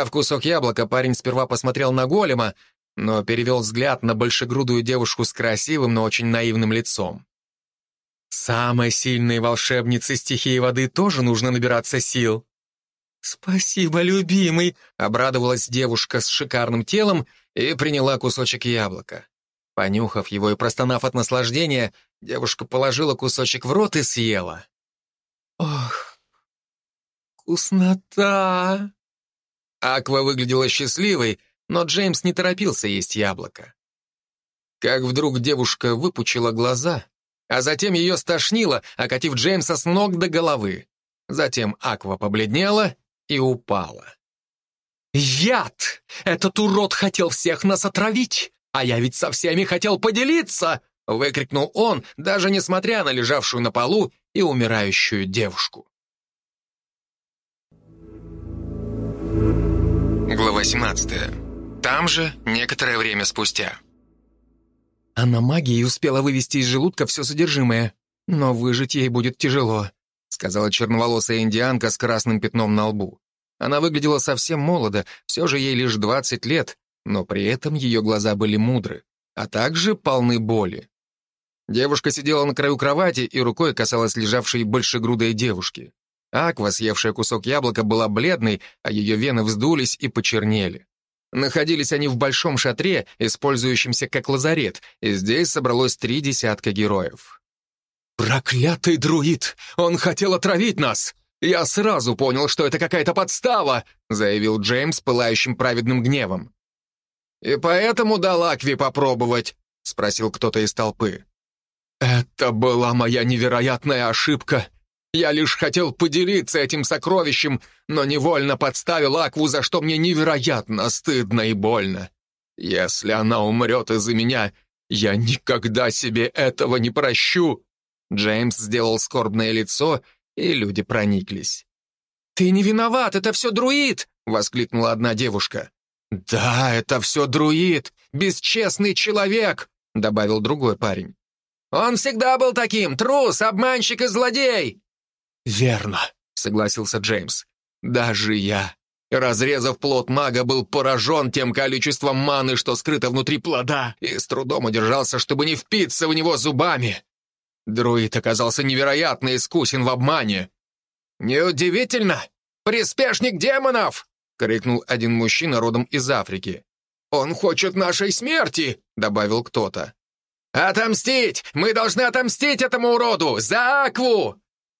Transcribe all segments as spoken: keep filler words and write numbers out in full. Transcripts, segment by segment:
Взяв кусок яблока, парень сперва посмотрел на голема, но перевел взгляд на большегрудую девушку с красивым, но очень наивным лицом. «Самой сильной волшебнице стихии воды тоже нужно набираться сил». «Спасибо, любимый», — обрадовалась девушка с шикарным телом и приняла кусочек яблока. Понюхав его и простонав от наслаждения, девушка положила кусочек в рот и съела. «Ох, вкуснота!» Аква выглядела счастливой, но Джеймс не торопился есть яблоко. Как вдруг девушка выпучила глаза, а затем ее стошнило, окатив Джеймса с ног до головы. Затем Аква побледнела и упала. «Яд! Этот урод хотел всех нас отравить, а я ведь со всеми хотел поделиться!» — выкрикнул он, даже несмотря на лежавшую на полу и умирающую девушку. Глава семнадцатая. Там же, некоторое время спустя. Она магией успела вывести из желудка все содержимое, но выжить ей будет тяжело, сказала черноволосая индианка с красным пятном на лбу. Она выглядела совсем молодо, все же ей лишь двадцать лет, но при этом ее глаза были мудры, а также полны боли. Девушка сидела на краю кровати и рукой касалась лежавшей большегрудой девушки. Аква, съевшая кусок яблока, была бледной, а ее вены вздулись и почернели. Находились они в большом шатре, использующемся как лазарет, и здесь собралось три десятка героев. «Проклятый друид! Он хотел отравить нас! Я сразу понял, что это какая-то подстава!» заявил Джеймс пылающим праведным гневом. «И поэтому дал Акве попробовать?» спросил кто-то из толпы. «Это была моя невероятная ошибка. Я лишь хотел поделиться этим сокровищем, но невольно подставил Акву, за что мне невероятно стыдно и больно. Если она умрет из-за меня, я никогда себе этого не прощу». Джеймс сделал скорбное лицо, и люди прониклись. «Ты не виноват, это все друид!» — воскликнула одна девушка. «Да, это все друид, бесчестный человек!» — добавил другой парень. «Он всегда был таким, трус, обманщик и злодей!» «Верно», — согласился Джеймс. «Даже я, разрезав плод мага, был поражен тем количеством маны, что скрыто внутри плода, и с трудом удержался, чтобы не впиться в него зубами. Друид оказался невероятно искусен в обмане». «Неудивительно! Приспешник демонов!» — крикнул один мужчина родом из Африки. «Он хочет нашей смерти!» — добавил кто-то. «Отомстить! Мы должны отомстить этому уроду! За Акву!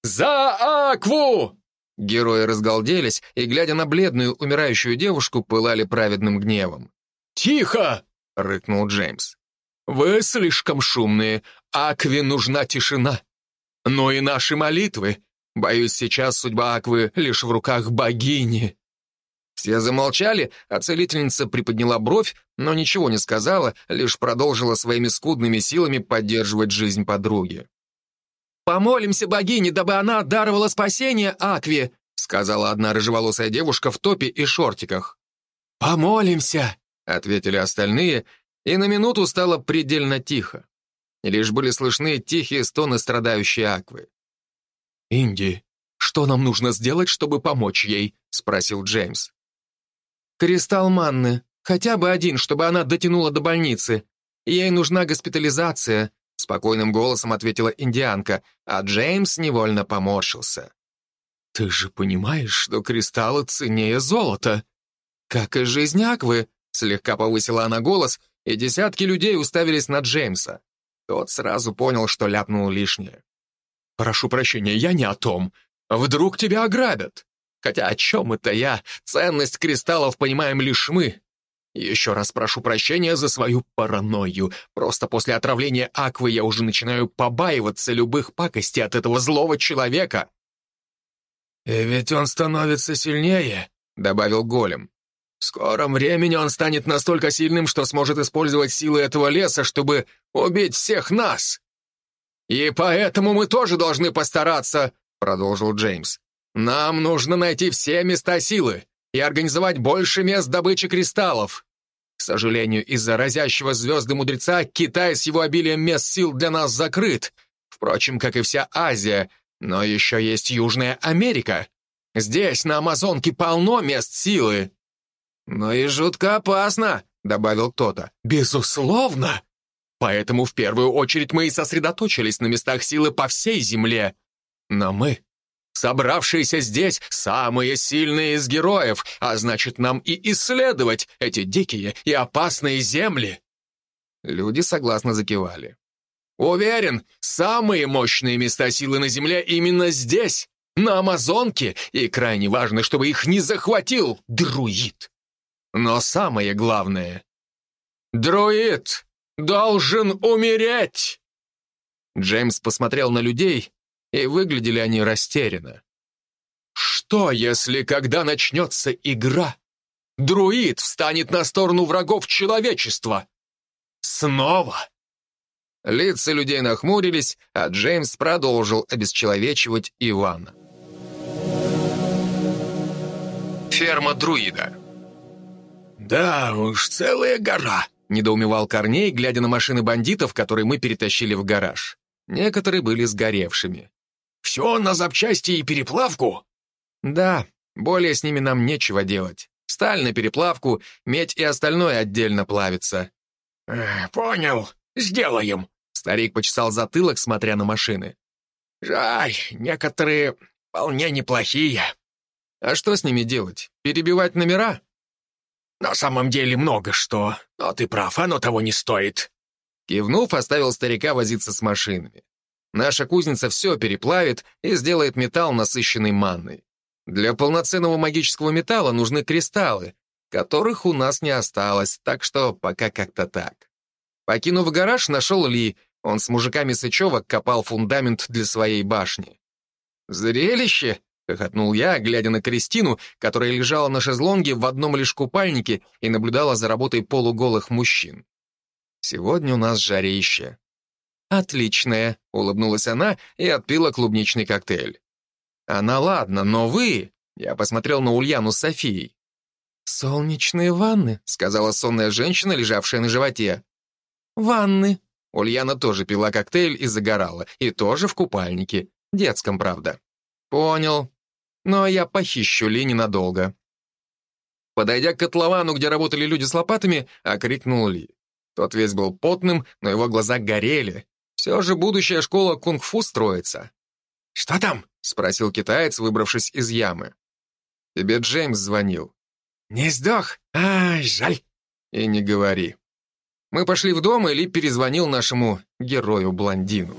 За Акву!» Герои разгалделись и, глядя на бледную умирающую девушку, пылали праведным гневом. «Тихо!» — рыкнул Джеймс. «Вы слишком шумные. Акве нужна тишина. Но и наши молитвы. Боюсь, сейчас судьба Аквы лишь в руках богини». Все замолчали, а целительница приподняла бровь, но ничего не сказала, лишь продолжила своими скудными силами поддерживать жизнь подруги. «Помолимся богине, дабы она даровала спасение Акве», сказала одна рыжеволосая девушка в топе и шортиках. «Помолимся», — ответили остальные, и на минуту стало предельно тихо. И лишь были слышны тихие стоны страдающей Аквы. «Инди, что нам нужно сделать, чтобы помочь ей?» — спросил Джеймс. «Кристалл манны, хотя бы один, чтобы она дотянула до больницы. Ей нужна госпитализация», — спокойным голосом ответила индианка, а Джеймс невольно поморщился. «Ты же понимаешь, что кристаллы ценнее золота?» «Как и жизнь Аквы», — слегка повысила она голос, и десятки людей уставились на Джеймса. Тот сразу понял, что ляпнул лишнее. «Прошу прощения, я не о том. Вдруг тебя ограбят? Хотя о чем это я? Ценность кристаллов понимаем лишь мы. Еще раз прошу прощения за свою паранойю. Просто после отравления Аквы я уже начинаю побаиваться любых пакостей от этого злого человека». «И ведь он становится сильнее», — добавил голем. «В скором времени он станет настолько сильным, что сможет использовать силы этого леса, чтобы убить всех нас». «И поэтому мы тоже должны постараться», — продолжил Джеймс. «Нам нужно найти все места силы и организовать больше мест добычи кристаллов. К сожалению, из-за разящего звезды мудреца Китай с его обилием мест сил для нас закрыт, впрочем, как и вся Азия, но еще есть Южная Америка. Здесь, на Амазонке, полно мест силы». «Но и жутко опасно», — добавил кто-то. «Безусловно! Поэтому в первую очередь мы и сосредоточились на местах силы по всей Земле. Но мы, собравшиеся здесь, самые сильные из героев, а значит, нам и исследовать эти дикие и опасные земли». Люди согласно закивали. «Уверен, самые мощные места силы на Земле именно здесь, на Амазонке, и крайне важно, чтобы их не захватил друид. Но самое главное — друид должен умереть!» Джеймс посмотрел на людей, и выглядели они растерянно. «Что, если, когда начнется игра, друид встанет на сторону врагов человечества? Снова?» Лица людей нахмурились, а Джеймс продолжил обесчеловечивать Ивана. Ферма друида. «Да уж, целая гора», — недоумевал Корней, глядя на машины бандитов, которые мы перетащили в гараж. Некоторые были сгоревшими. «Все на запчасти и переплавку?» «Да, более с ними нам нечего делать. Сталь на переплавку, медь и остальное отдельно плавится». Э, «Понял, сделаем», — старик почесал затылок, смотря на машины. «Жаль, некоторые вполне неплохие». «А что с ними делать? Перебивать номера?» «На самом деле много что, но ты прав, оно того не стоит». Кивнув, оставил старика возиться с машинами. Наша кузница все переплавит и сделает металл, насыщенный манной. Для полноценного магического металла нужны кристаллы, которых у нас не осталось, так что пока как-то так. Покинув гараж, нашел Ли. Он с мужиками Сычевок копал фундамент для своей башни. «Зрелище!» — хохотнул я, глядя на Кристину, которая лежала на шезлонге в одном лишь купальнике и наблюдала за работой полуголых мужчин. «Сегодня у нас жарище». «Отличное», — улыбнулась она и отпила клубничный коктейль. «Она ладно, но вы...» — я посмотрел на Ульяну с Софией. «Солнечные ванны», — сказала сонная женщина, лежавшая на животе. «Ванны». Ульяна тоже пила коктейль и загорала, и тоже в купальнике, детском, правда. «Понял. Но я похищу Ли ненадолго». Подойдя к котловану, где работали люди с лопатами, окрикнул Ли. Тот весь был потным, но его глаза горели. Все же будущая школа кунг-фу строится. «Что там?» — спросил китаец, выбравшись из ямы. «Тебе Джеймс звонил». «Не сдох? Ай, жаль». «И не говори». Мы пошли в дом, и Ли перезвонил нашему герою-блондину.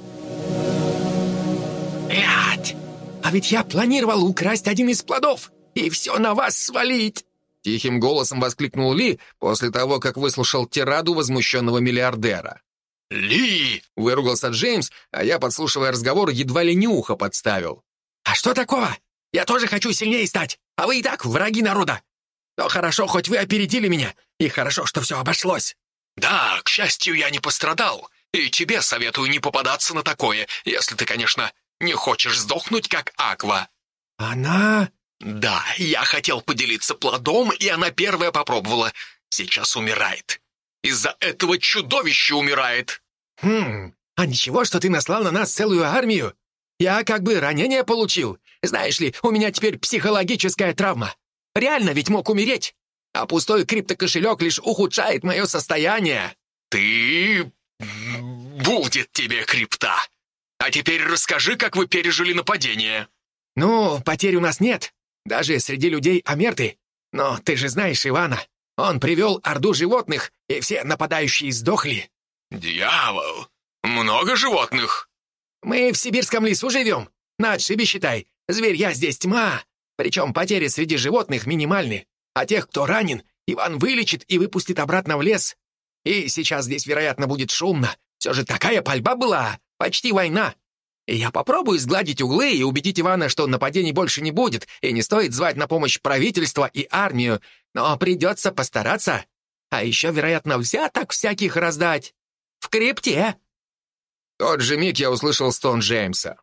«Блядь! А ведь я планировал украсть один из плодов и все на вас свалить!» Тихим голосом воскликнул Ли после того, как выслушал тираду возмущенного миллиардера. «Ли!» — выругался Джеймс, а я, подслушивая разговор, едва ли не ухо подставил. «А что такого? Я тоже хочу сильнее стать, а вы и так враги народа. Но хорошо, хоть вы опередили меня, и хорошо, что все обошлось». «Да, к счастью, я не пострадал, и тебе советую не попадаться на такое, если ты, конечно, не хочешь сдохнуть, как Аква». «Она...» «Да, я хотел поделиться плодом, и она первая попробовала. Сейчас умирает. Из-за этого чудовища умирает». «Хм, а ничего, что ты наслал на нас целую армию? Я как бы ранение получил. Знаешь ли, у меня теперь психологическая травма. Реально ведь мог умереть. А пустой криптокошелек лишь ухудшает мое состояние». «Ты... будет тебе крипта. А теперь расскажи, как вы пережили нападение». «Ну, потерь у нас нет. Даже среди людей омерты. Но ты же знаешь Ивана. Он привел орду животных, и все нападающие сдохли». «Дьявол! Много животных?» «Мы в сибирском лесу живем. На отшибе, считай. Зверья здесь тьма. Причем потери среди животных минимальны. А тех, кто ранен, Иван вылечит и выпустит обратно в лес. И сейчас здесь, вероятно, будет шумно. Все же такая пальба была. Почти война. И я попробую сгладить углы и убедить Ивана, что нападений больше не будет, и не стоит звать на помощь правительство и армию. Но придется постараться. А еще, вероятно, взяток всяких раздать. В крипте». В тот же миг я услышал стон Джеймса.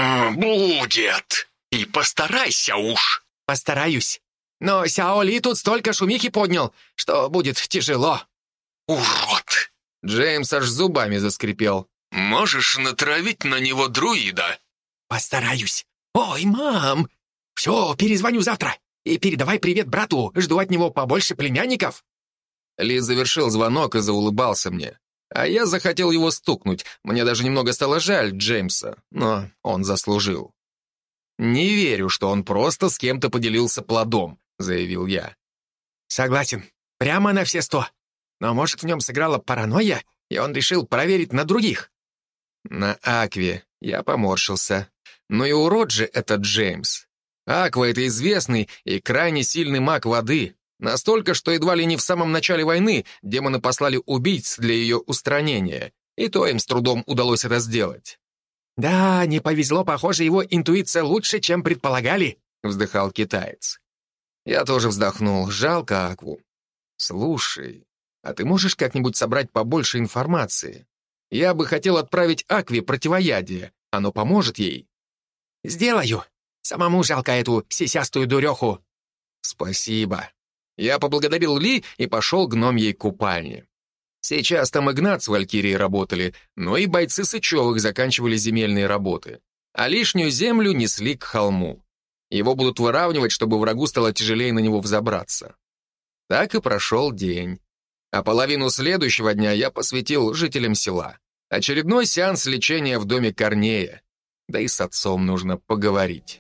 «Будет. И постарайся уж». «Постараюсь. Но Сяо Ли тут столько шумихи поднял, что будет тяжело». «Урод!» Джеймс аж зубами заскрипел. «Можешь натравить на него друида?» «Постараюсь. Ой, мам! Все, перезвоню завтра. И передавай привет брату, жду от него побольше племянников». Ли завершил звонок и заулыбался мне. А я захотел его стукнуть. Мне даже немного стало жаль Джеймса, но он заслужил. «Не верю, что он просто с кем-то поделился плодом», — заявил я. «Согласен. Прямо на все сто. Но, может, в нем сыграла паранойя, и он решил проверить на других?» На Акве я поморщился. Ну и урод же этот Джеймс. Аква — это известный и крайне сильный маг воды. Настолько, что едва ли не в самом начале войны демоны послали убийц для ее устранения. И то им с трудом удалось это сделать. «Да, не повезло, похоже, его интуиция лучше, чем предполагали», — вздыхал китаец. Я тоже вздохнул. Жалко Акву. «Слушай, а ты можешь как-нибудь собрать побольше информации? Я бы хотел отправить Акве противоядие. Оно поможет ей». «Сделаю. Самому жалко эту сисястую дуреху». «Спасибо». Я поблагодарил Ли и пошел к гномьей купальне. Сейчас там Игнат с Валькирией работали, но и бойцы Сычевых заканчивали земельные работы. А лишнюю землю несли к холму. Его будут выравнивать, чтобы врагу стало тяжелее на него взобраться. Так и прошел день. А половину следующего дня я посвятил жителям села. Очередной сеанс лечения в доме Корнея. Да и с отцом нужно поговорить.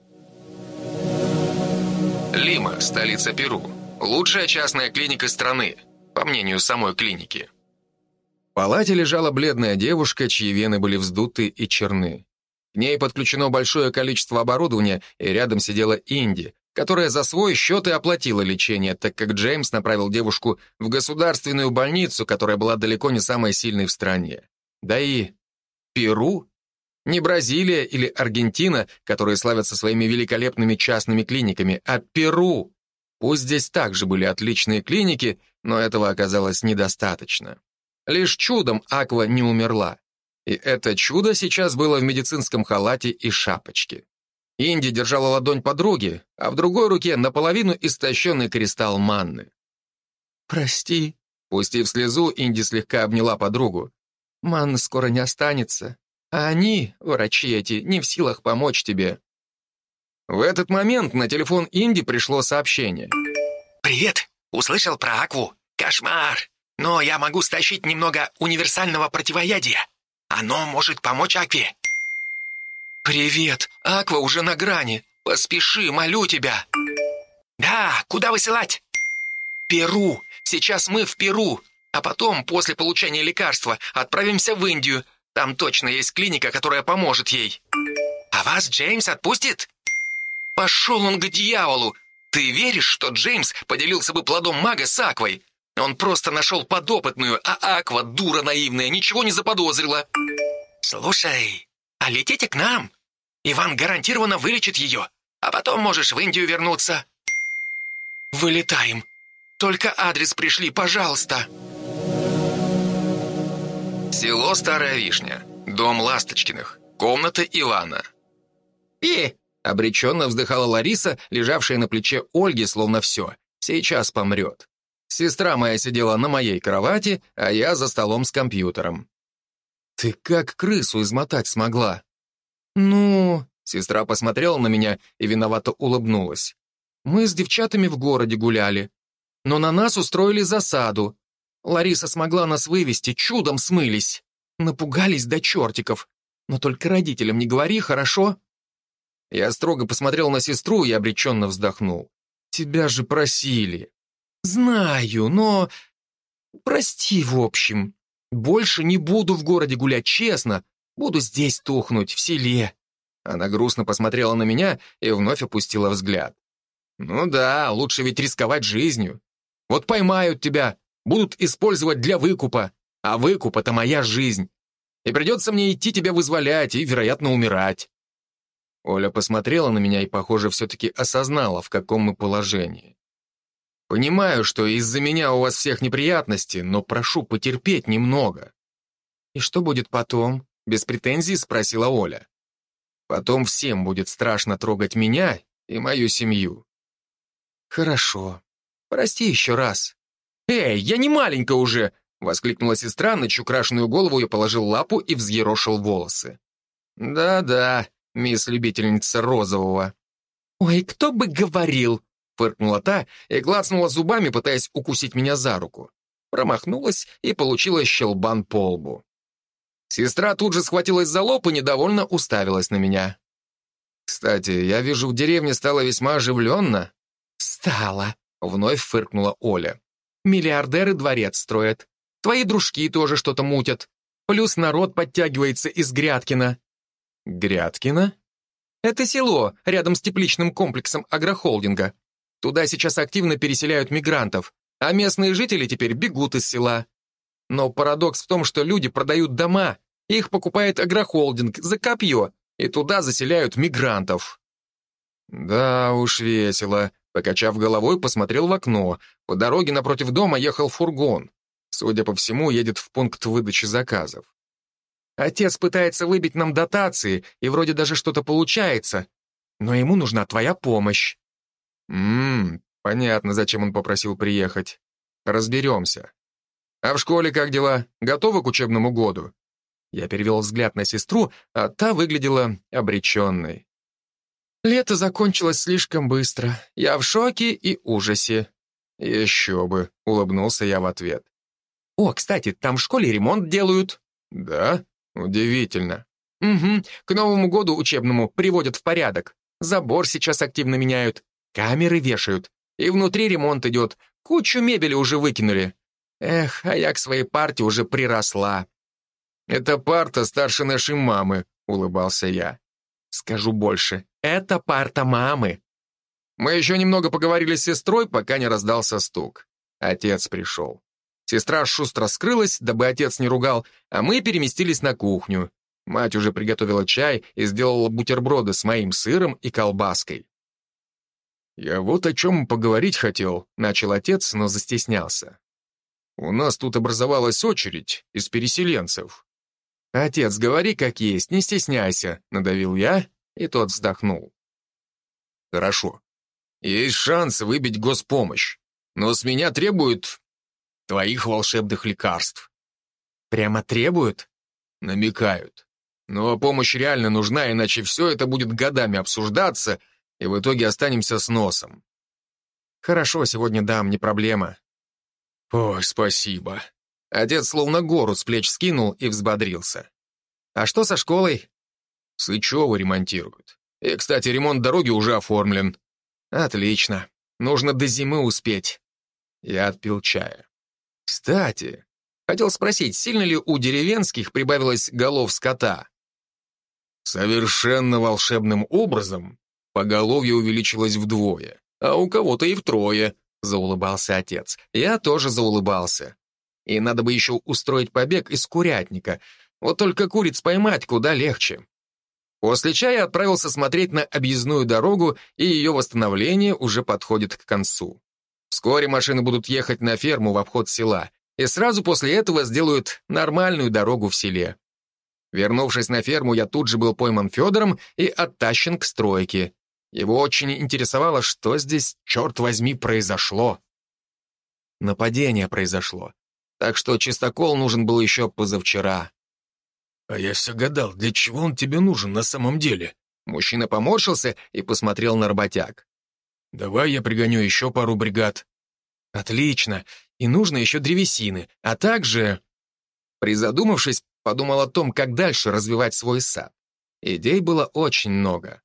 Лима, столица Перу. Лучшая частная клиника страны, по мнению самой клиники. В палате лежала бледная девушка, чьи вены были вздуты и черны. К ней подключено большое количество оборудования, и рядом сидела Инди, которая за свой счет и оплатила лечение, так как Джеймс направил девушку в государственную больницу, которая была далеко не самой сильной в стране. Да и Перу? Не Бразилия или Аргентина, которые славятся своими великолепными частными клиниками, а Перу. Пусть здесь также были отличные клиники, но этого оказалось недостаточно. Лишь чудом Аква не умерла. И это чудо сейчас было в медицинском халате и шапочке. Инди держала ладонь подруги, а в другой руке наполовину истощенный кристалл манны. «Прости», — пустив слезу, Инди слегка обняла подругу. «Манны скоро не останется, а они, врачи эти, не в силах помочь тебе». В этот момент на телефон Инди пришло сообщение. «Привет! Услышал про Акву? Кошмар! Но я могу стащить немного универсального противоядия. Оно может помочь Акве». «Привет! Аква уже на грани. Поспеши, молю тебя». «Да, куда высылать?» «Перу. Сейчас мы в Перу. А потом, после получения лекарства, отправимся в Индию. Там точно есть клиника, которая поможет ей». «А вас Джеймс отпустит?» «Пошел он к дьяволу! Ты веришь, что Джеймс поделился бы плодом мага с Аквой? Он просто нашел подопытную, а Аква, дура наивная, ничего не заподозрила». «Слушай, а летите к нам? Иван гарантированно вылечит ее, а потом можешь в Индию вернуться». «Вылетаем. Только адрес пришли, пожалуйста». Село Старая Вишня. Дом Ласточкиных. Комната Ивана. «И!» — обреченно вздыхала Лариса, лежавшая на плече Ольги, словно все. Сейчас помрет. Сестра моя сидела на моей кровати, а я за столом с компьютером. «Ты как крысу измотать смогла?» «Ну...» — сестра посмотрела на меня и виновато улыбнулась. «Мы с девчатами в городе гуляли, но на нас устроили засаду. Лариса смогла нас вывести, чудом смылись. Напугались до чертиков. Но только родителям не говори, хорошо?» Я строго посмотрел на сестру и обреченно вздохнул. «Тебя же просили». «Знаю, но... прости, в общем. Больше не буду в городе гулять, честно. Буду здесь тухнуть, в селе». Она грустно посмотрела на меня и вновь опустила взгляд. «Ну да, лучше ведь рисковать жизнью. Вот поймают тебя, будут использовать для выкупа, а выкуп — это моя жизнь. И придется мне идти тебя вызволять и, вероятно, умирать». Оля посмотрела на меня и, похоже, все-таки осознала, в каком мы положении. «Понимаю, что из-за меня у вас всех неприятности, но прошу потерпеть немного». «И что будет потом?» — без претензий спросила Оля. «Потом всем будет страшно трогать меня и мою семью». «Хорошо. Прости еще раз». «Эй, я не маленькая уже!» — воскликнула сестра, на чью крашеную голову я положил лапу и взъерошил волосы. «Да-да, мисс любительница розового». «Ой, кто бы говорил!» фыркнула та и клацнула зубами, пытаясь укусить меня за руку. Промахнулась и получила щелбан по лбу. Сестра тут же схватилась за лоб и недовольно уставилась на меня. «Кстати, я вижу, в деревне стало весьма оживленно». «Стало», — вновь фыркнула Оля. «Миллиардеры дворец строят. Твои дружки тоже что-то мутят. Плюс народ подтягивается из Грядкина». «Грядкина?» «Это село, рядом с тепличным комплексом агрохолдинга. Туда сейчас активно переселяют мигрантов, а местные жители теперь бегут из села. Но парадокс в том, что люди продают дома, их покупает агрохолдинг за копье, и туда заселяют мигрантов». «Да уж весело», — покачав головой, посмотрел в окно. По дороге напротив дома ехал фургон. Судя по всему, едет в пункт выдачи заказов. «Отец пытается выбить нам дотации, и вроде даже что-то получается, но ему нужна твоя помощь». «Ммм, понятно, зачем он попросил приехать. Разберемся. А в школе как дела? Готовы к учебному году?» Я перевел взгляд на сестру, а та выглядела обреченной. «Лето закончилось слишком быстро. Я в шоке и ужасе». «Еще бы», — улыбнулся я в ответ. «О, кстати, там в школе ремонт делают». «Да? Удивительно». «Угу, к Новому году учебному приводят в порядок. Забор сейчас активно меняют, камеры вешают, и внутри ремонт идет, кучу мебели уже выкинули. Эх, а я к своей парте уже приросла». «Это парта старше нашей мамы», — улыбался я. «Скажу больше, это парта мамы». Мы еще немного поговорили с сестрой, пока не раздался стук. Отец пришел. Сестра шустро скрылась, дабы отец не ругал, а мы переместились на кухню. Мать уже приготовила чай и сделала бутерброды с моим сыром и колбаской. «Я вот о чем поговорить хотел», — начал отец, но застеснялся. «У нас тут образовалась очередь из переселенцев». «Отец, говори как есть, не стесняйся», — надавил я, и тот вздохнул. «Хорошо. Есть шанс выбить госпомощь, но с меня требуют твоих волшебных лекарств». «Прямо требуют?» «Намекают. Но помощь реально нужна, иначе все это будет годами обсуждаться, и в итоге останемся с носом». «Хорошо, сегодня дам, не проблема». «Ой, спасибо». Отец словно гору с плеч скинул и взбодрился. «А что со школой?» «Сычева ремонтируют. И, кстати, ремонт дороги уже оформлен». «Отлично. Нужно до зимы успеть». Я отпил чая. «Кстати, хотел спросить, сильно ли у деревенских прибавилось голов скота?» «Совершенно волшебным образом поголовье увеличилось вдвое, а у кого-то и втрое», — заулыбался отец. Я тоже заулыбался. И надо бы еще устроить побег из курятника. Вот только куриц поймать куда легче. После чая отправился смотреть на объездную дорогу, и ее восстановление уже подходит к концу. Вскоре машины будут ехать на ферму в обход села, и сразу после этого сделают нормальную дорогу в селе. Вернувшись на ферму, я тут же был пойман Федором и оттащен к стройке. Его очень интересовало, что здесь, черт возьми, произошло. Нападение произошло. Так что чистокол нужен был еще позавчера. «А я все гадал, для чего он тебе нужен на самом деле?» Мужчина поморщился и посмотрел на работяг. «Давай я пригоню еще пару бригад». «Отлично. И нужно еще древесины, а также...» Призадумавшись, подумал о том, как дальше развивать свой сад. Идей было очень много.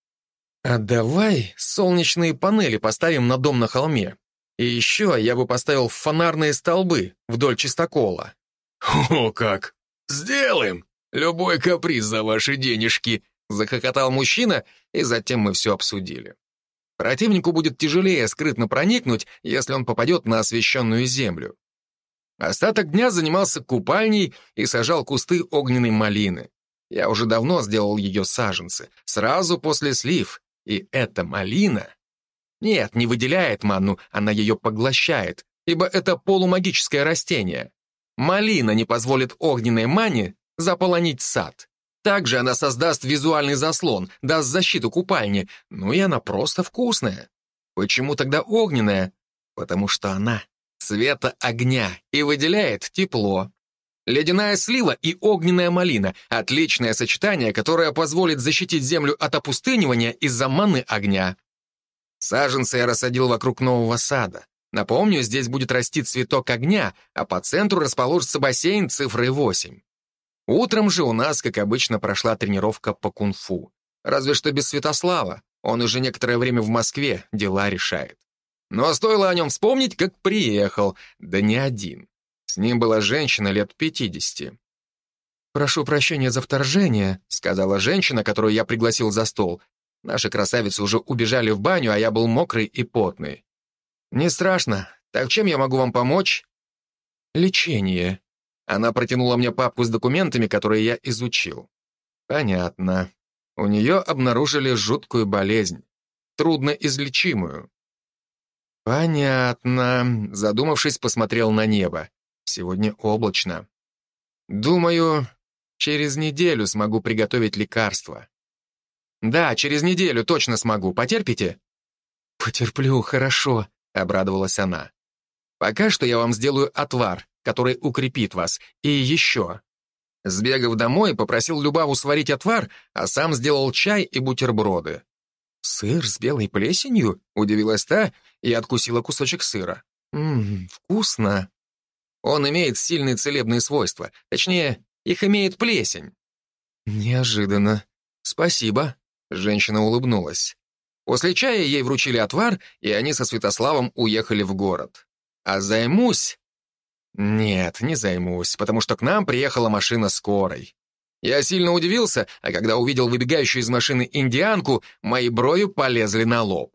«А давай солнечные панели поставим на дом на холме. И еще я бы поставил фонарные столбы вдоль чистокола». «О как! Сделаем! Любой каприз за ваши денежки!» Захохотал мужчина, и затем мы все обсудили. Противнику будет тяжелее скрытно проникнуть, если он попадет на освещенную землю. Остаток дня занимался купальней и сажал кусты огненной малины. Я уже давно сделал ее саженцы, сразу после слив, и эта малина... Нет, не выделяет манну, она ее поглощает, ибо это полумагическое растение. Малина не позволит огненной мане заполонить сад. Также она создаст визуальный заслон, даст защиту купальне, ну и она просто вкусная. Почему тогда огненная? Потому что она цвета огня и выделяет тепло. Ледяная слива и огненная малина — отличное сочетание, которое позволит защитить землю от опустынивания из-за маны огня. Саженцы я рассадил вокруг нового сада. Напомню, здесь будет расти цветок огня, а по центру расположится бассейн цифрой восемь. Утром же у нас, как обычно, прошла тренировка по кунг-фу. Разве что без Святослава. Он уже некоторое время в Москве, дела решает. Но стоило о нем вспомнить, как приехал. Да не один. С ним была женщина лет пятидесяти. «Прошу прощения за вторжение», — сказала женщина, которую я пригласил за стол. Наши красавицы уже убежали в баню, а я был мокрый и потный. «Не страшно. Так чем я могу вам помочь?» «Лечение». Она протянула мне папку с документами, которые я изучил. «Понятно. У нее обнаружили жуткую болезнь. Трудноизлечимую». «Понятно», — задумавшись, посмотрел на небо. «Сегодня облачно. Думаю, через неделю смогу приготовить лекарство». «Да, через неделю точно смогу. Потерпите?» «Потерплю, хорошо», — обрадовалась она. «Пока что я вам сделаю отвар, который укрепит вас. И еще». Сбегав домой, попросил Любаву сварить отвар, а сам сделал чай и бутерброды. «Сыр с белой плесенью?» — удивилась та и откусила кусочек сыра. «Ммм, вкусно». «Он имеет сильные целебные свойства. Точнее, их имеет плесень». «Неожиданно. Спасибо». Женщина улыбнулась. После чая ей вручили отвар, и они со Святославом уехали в город. А займусь? Нет, не займусь, потому что к нам приехала машина скорой. Я сильно удивился, а когда увидел выбегающую из машины индианку, мои брови полезли на лоб.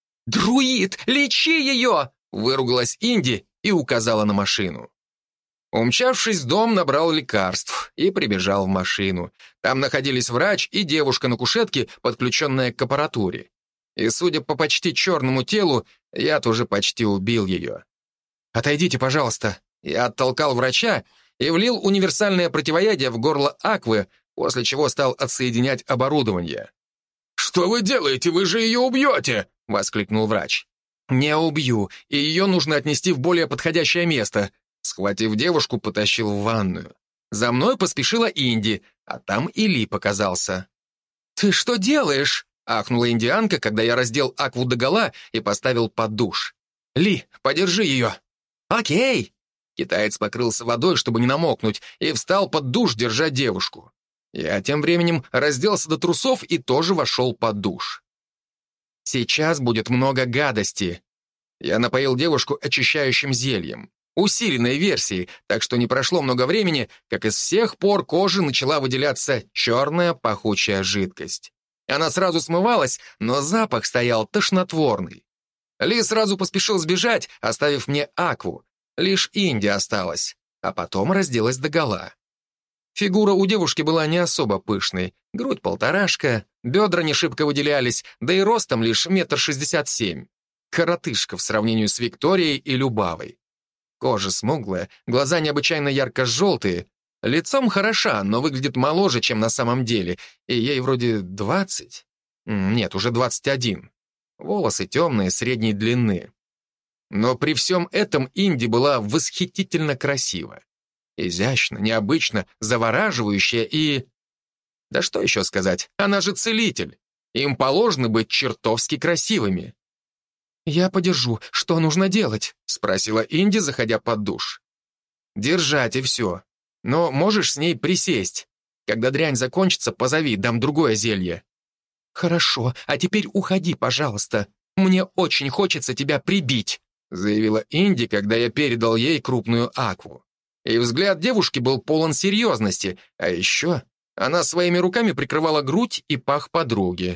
«Друид, лечи ее!» — выругалась Инди и указала на машину. Умчавшись в дом, набрал лекарств и прибежал в машину. Там находились врач и девушка на кушетке, подключенная к аппаратуре. И, судя по почти черному телу, я тоже почти убил ее. «Отойдите, пожалуйста». Я оттолкал врача и влил универсальное противоядие в горло Аквы, после чего стал отсоединять оборудование. «Что вы делаете? Вы же ее убьете!» — воскликнул врач. «Не убью, и ее нужно отнести в более подходящее место». Схватив девушку, потащил в ванную. За мной поспешила Инди, а там и Ли показался. «Ты что делаешь?» — ахнула индианка, когда я раздел Акву догола и поставил под душ. «Ли, подержи ее». «Окей». Китаец покрылся водой, чтобы не намокнуть, и встал под душ, держа девушку. Я тем временем разделся до трусов и тоже вошел под душ. «Сейчас будет много гадости». Я напоил девушку очищающим зельем. Усиленной версией, так что не прошло много времени, как из всех пор кожи начала выделяться черная пахучая жидкость. Она сразу смывалась, но запах стоял тошнотворный. Ли сразу поспешил сбежать, оставив мне Акву. Лишь Инди осталась, а потом разделась догола. Фигура у девушки была не особо пышной, грудь полторашка, бедра не шибко выделялись, да и ростом лишь метр шестьдесят семь. Коротышка в сравнении с Викторией и Любавой. Кожа смуглая, глаза необычайно ярко-желтые, лицом хороша, но выглядит моложе, чем на самом деле, и ей вроде двадцать. Нет, уже двадцать один. Волосы темные, средней длины. Но при всем этом Инди была восхитительно красива. Изящно, необычно, завораживающая и... Да что еще сказать, она же целитель. Им положено быть чертовски красивыми. «Я подержу. Что нужно делать?» — спросила Инди, заходя под душ. «Держать и все. Но можешь с ней присесть. Когда дрянь закончится, позови, дам другое зелье». «Хорошо, а теперь уходи, пожалуйста. Мне очень хочется тебя прибить», — заявила Инди, когда я передал ей крупную Акву. И взгляд девушки был полон серьезности, а еще она своими руками прикрывала грудь и пах подруги.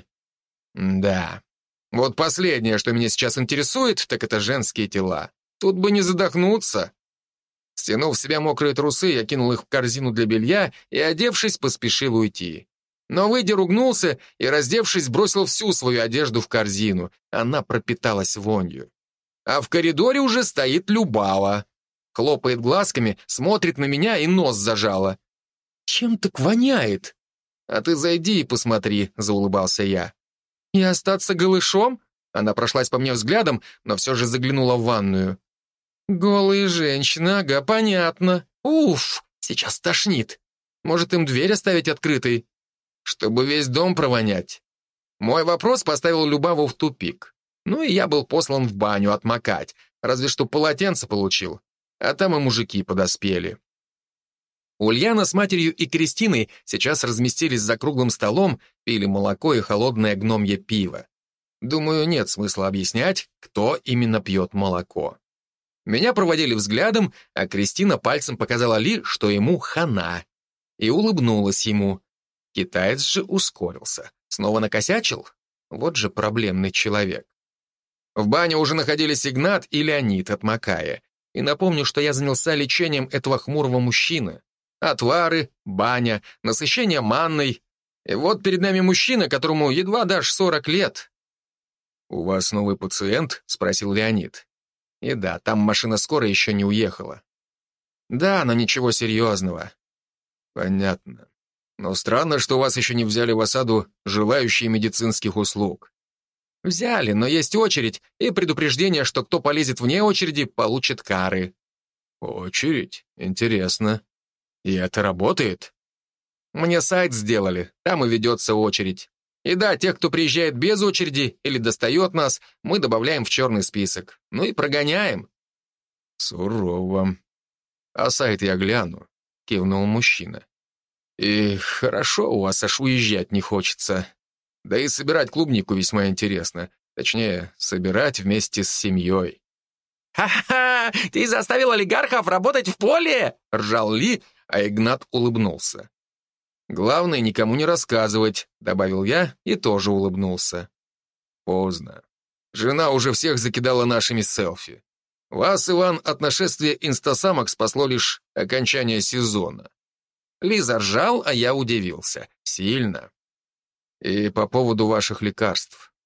Да, вот последнее, что меня сейчас интересует, так это женские тела. Тут бы не задохнуться. Стянув с себя мокрые трусы, я кинул их в корзину для белья и, одевшись, поспешил уйти. Но, выйдя, ругнулся и, раздевшись, бросил всю свою одежду в корзину. Она пропиталась вонью. А в коридоре уже стоит Любава. Хлопает глазками, смотрит на меня и нос зажала. «Чем так воняет?» «А ты зайди и посмотри», — заулыбался я. «И остаться голышом?» Она прошлась по мне взглядом, но все же заглянула в ванную. «Голые женщины, ага, понятно. Уф, сейчас тошнит. Может, им дверь оставить открытой? Чтобы весь дом провонять?» Мой вопрос поставил Любаву в тупик. Ну и я был послан в баню отмокать, разве что полотенце получил, а там и мужики подоспели. Ульяна с матерью и Кристиной сейчас разместились за круглым столом, пили молоко и холодное гномье пиво. Думаю, нет смысла объяснять, кто именно пьет молоко. Меня проводили взглядом, а Кристина пальцем показала Ли, что ему хана, и улыбнулась ему. Китаец же ускорился. Снова накосячил? Вот же проблемный человек. В бане уже находились Игнат и Леонид, отмокая. И напомню, что я занялся лечением этого хмурого мужчины. Отвары, баня, насыщение манной. И вот перед нами мужчина, которому едва дашь сорок лет. «У вас новый пациент?» — спросил Леонид. И да, там машина скорой еще не уехала. Да, но ничего серьезного. Понятно. Но странно, что вас еще не взяли в осаду желающие медицинских услуг. Взяли, но есть очередь и предупреждение, что кто полезет вне очереди, получит кары. Очередь? Интересно. И это работает? Мне сайт сделали, там и ведется очередь. И да, тех, кто приезжает без очереди или достает нас, мы добавляем в черный список. Ну и прогоняем. Сурово. А сайт я гляну, кивнул мужчина. И хорошо у вас, аж уезжать не хочется. Да и собирать клубнику весьма интересно. Точнее, собирать вместе с семьей. «Ха-ха! Ты заставил олигархов работать в поле?» — ржал Ли, а Игнат улыбнулся. «Главное, никому не рассказывать», — добавил я и тоже улыбнулся. Поздно. Жена уже всех закидала нашими селфи. Вас, Иван, от нашествия инстасамок спасло лишь окончание сезона. Ли заржал, а я удивился. Сильно. И по поводу ваших лекарств.